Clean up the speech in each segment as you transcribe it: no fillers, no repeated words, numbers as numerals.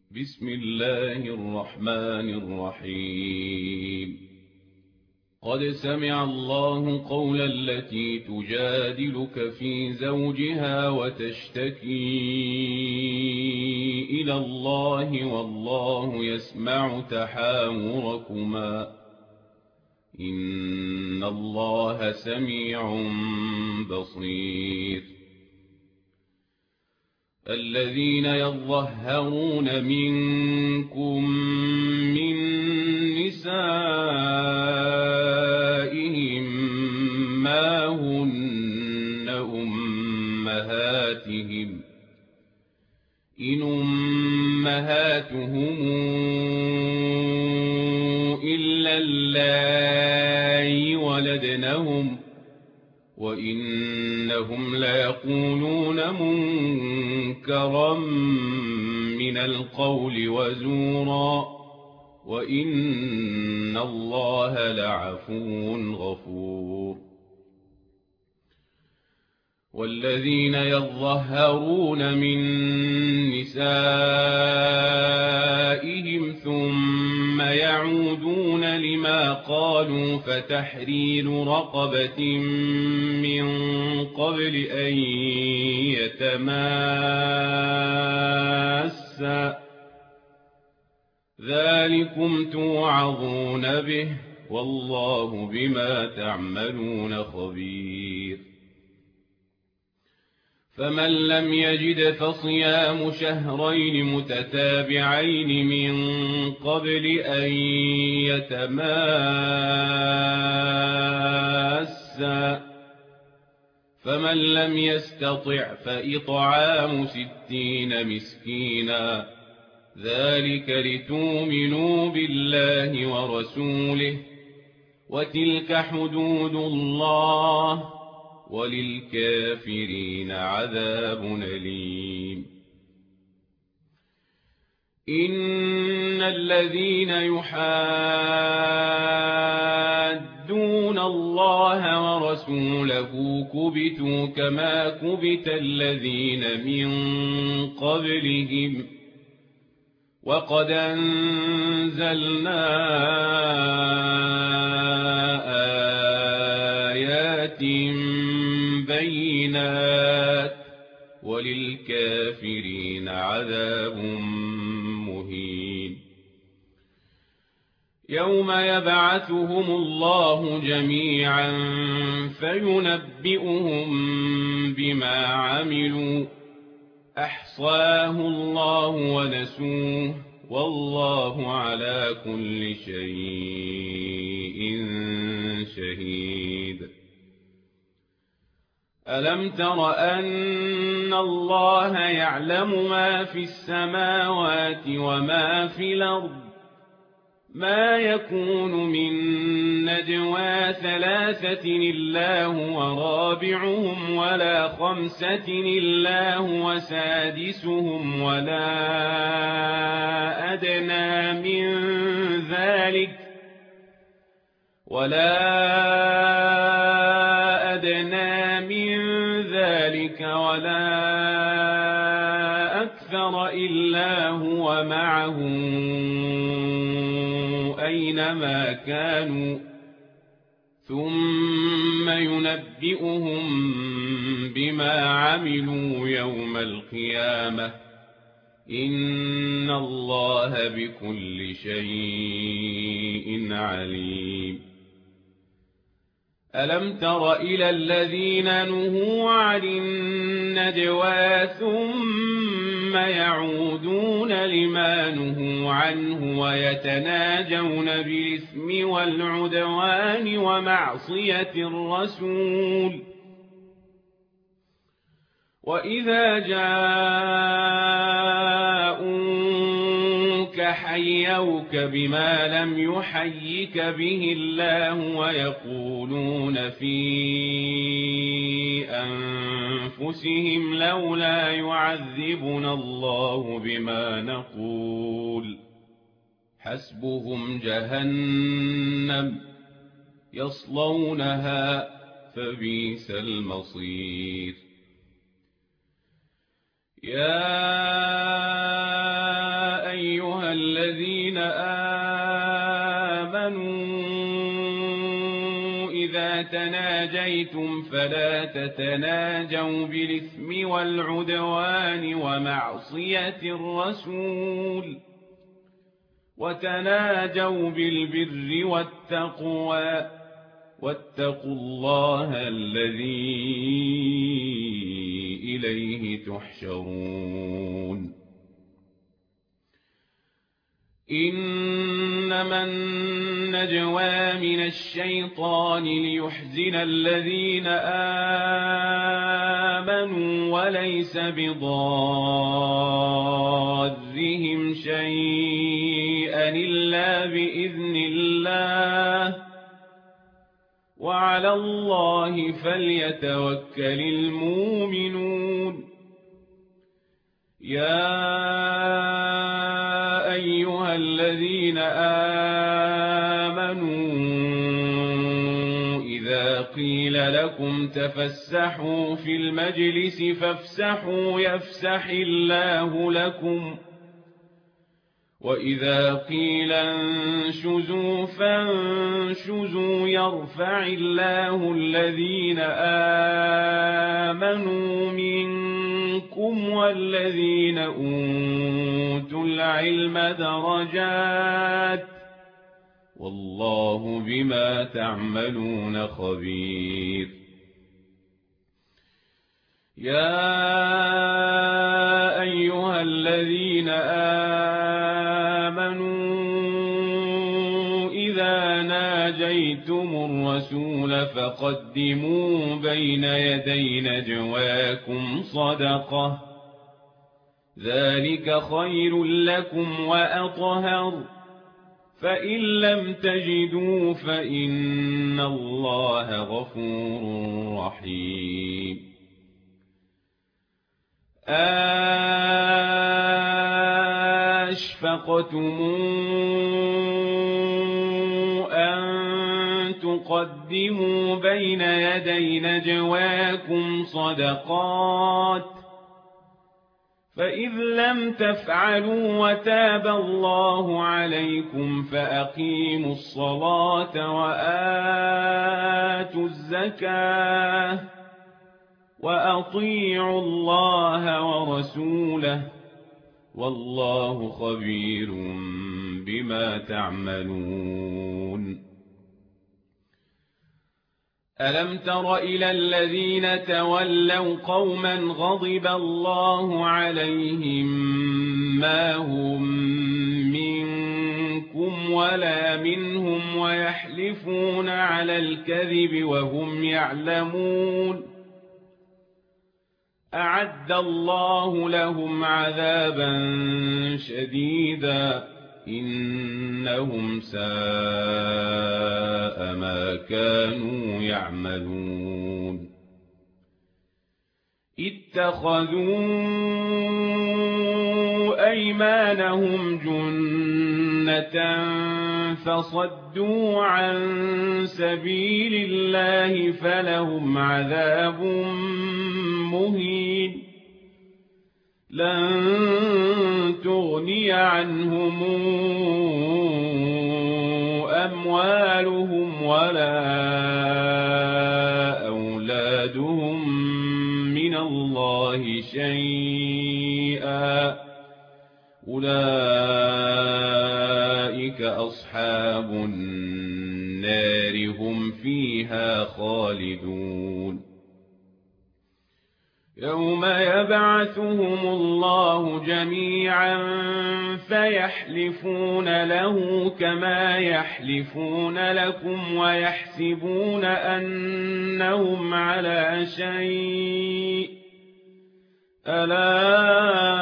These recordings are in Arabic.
بسم الله الرحمن الرحيم. قد سمع الله قول التي تجادلك في زوجها وتشتكي إلى الله والله يسمع تحاوركما إن الله سميع بصير. الذين يظهرون منكم من نسائهم ما هن أمهاتهم إن أمهاتهم إلا اللائي ولدنهم وإنهم ليقولون منكرا من القول وزورا وإن الله لعفو غفور. والذين يظهرون من نسائهم ثم يعودون لما قالوا فتحرير رقبة من قبل أن يتماسا ذلكم توعظون به والله بما تعملون خبير. فمن لم يجد فصيام شهرين متتابعين من قبل أن يتماسا فمن لم يستطع فإطعام 60 مسكينا ذلك لتؤمنوا بالله ورسوله وتلك حدود الله وللكافرين عذاب أليم. إن الذين يحادون الله ورسوله كبتوا كما كبت الذين من قبلهم وقد أنزلنا آيات بينات وللكافرين عذاب مهين. يوم يبعثهم الله جميعا فينبئهم بما عملوا أحصاه الله ونسوه والله على كل شيء شهيد. ألم تر أن الله يعلم ما في السماوات وما في الأرض ما يكون من نجوى 3 إلا هو رابعهم ولا 5 إلا هو سادسهم ولا أدنى من ذلك ولا أكثر إلا هو معهم أينما كانوا ثم ينبئهم بما عملوا يوم القيامة إن الله بكل شيء عليم. ألم تر إلى الذين نهوا عن النجوى ثم يعودون لما نهوا عنه ويتناجون بالإثم والعدوان ومعصية الرسول وإذا جاءوك حيوك بما لم يحيك به الله ويقولون في أنفسهم لولا يعذبنا الله بما نقول حسبهم جهنم يصلونها فبئس المصير. يا وإذا تناجيتم فلا تتناجوا بالإثم والعدوان ومعصية الرسول وتناجوا بالبر والتقوى واتقوا الله الذي إليه تحشرون إنما النجوى من الشيطان ليحزن الذين آمنوا وليس بضارهم شيئا إلا بإذن الله وعلى الله فليتوكل المؤمنون يا أيها الذين آمنوا إذا قيل لكم تفسحوا في المجلس فافسحوا يفسح الله لكم وإذا قيل انشزوا فانشزوا يرفع الله الذين آمنوا منكم والذين أوتوا العلم درجات والله بما تعملون خبير يا أيها الذين آمنوا إذا ناجيتم الرسول فقدموا بين يدي نجواكم صدقة ذلك خير لكم وأطهر فإن لم تجدوا فإن الله غفور رحيم أَشْفَقْتُمْ أَن تُقَدِّمُوا بَيْنَ يَدَيْ نَجْوَاكُمْ صَدَقَاتٍ فَإِذْ لَمْ تَفْعَلُوا وَتَابَ اللَّهُ عَلَيْكُمْ فَأَقِيمُوا الصَّلَاةَ وَآتُوا الزَّكَاةَ وأطيعوا الله ورسوله والله خبير بما تعملون ألم تر إلى الذين تولوا قوما غضب الله عليهم ما هم منكم ولا منهم ويحلفون على الكذب وهم يعلمون أعد الله لهم عذابا شديدا إنهم ساء ما كانوا يعملون اتخذوا أيمانهم جنة فصدوا عن سبيل الله فلهم عذاب مهين لن تغني عنهم أموالهم ولا أولادهم من الله شيئا أولئك أصحاب النار هم فيها خالدون يوم يبعثهم الله جميعا فيحلفون له كما يحلفون لكم ويحسبون أنهم على شيء ألا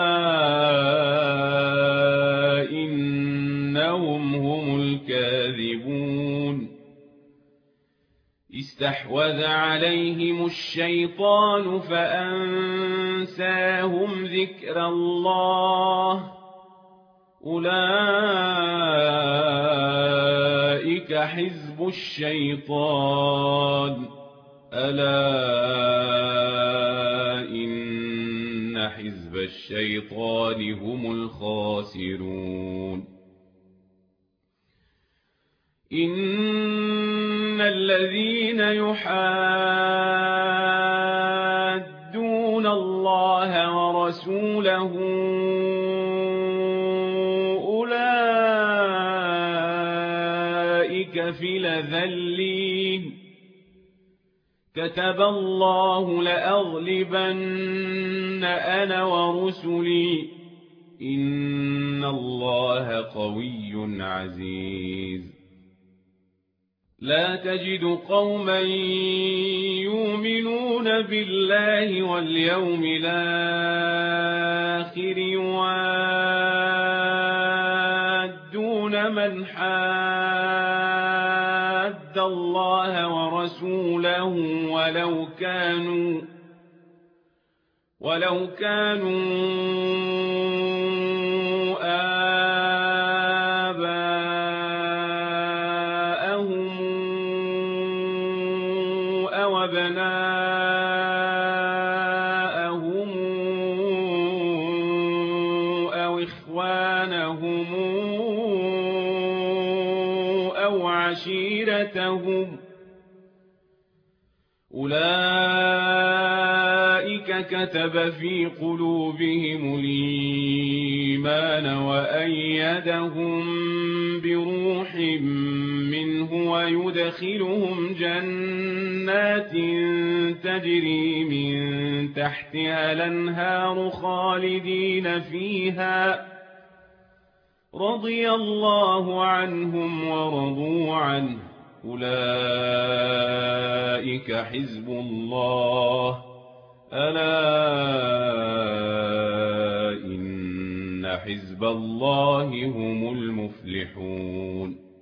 إنهم هم الكاذبون استحوذ عليهم الشيطان فأنساهم ذكر الله أولئك حزب الشيطان ألا إن حزب الشيطان هم الخاسرون إن الذين يحادون الله ورسوله أولئك في الأذلين كتب الله لأغلبن أنا ورسلي إن الله قوي عزيز لا تجد قوما يؤمنون بالله واليوم الآخر يوادون من حاد الله ورسوله ولو كانوا آباءهم أو أبناءهم أو إخوانهم أو عشيرتهم أولئك كتب في قلوبهم الإيمان وأيدهم بروح منه ويدخلهم جنات تجري من تحتها الأنهار خالدين فيها رضي الله عنهم ورضوا عنه أولئك حزب الله ألا إن حزب الله هم المفلحون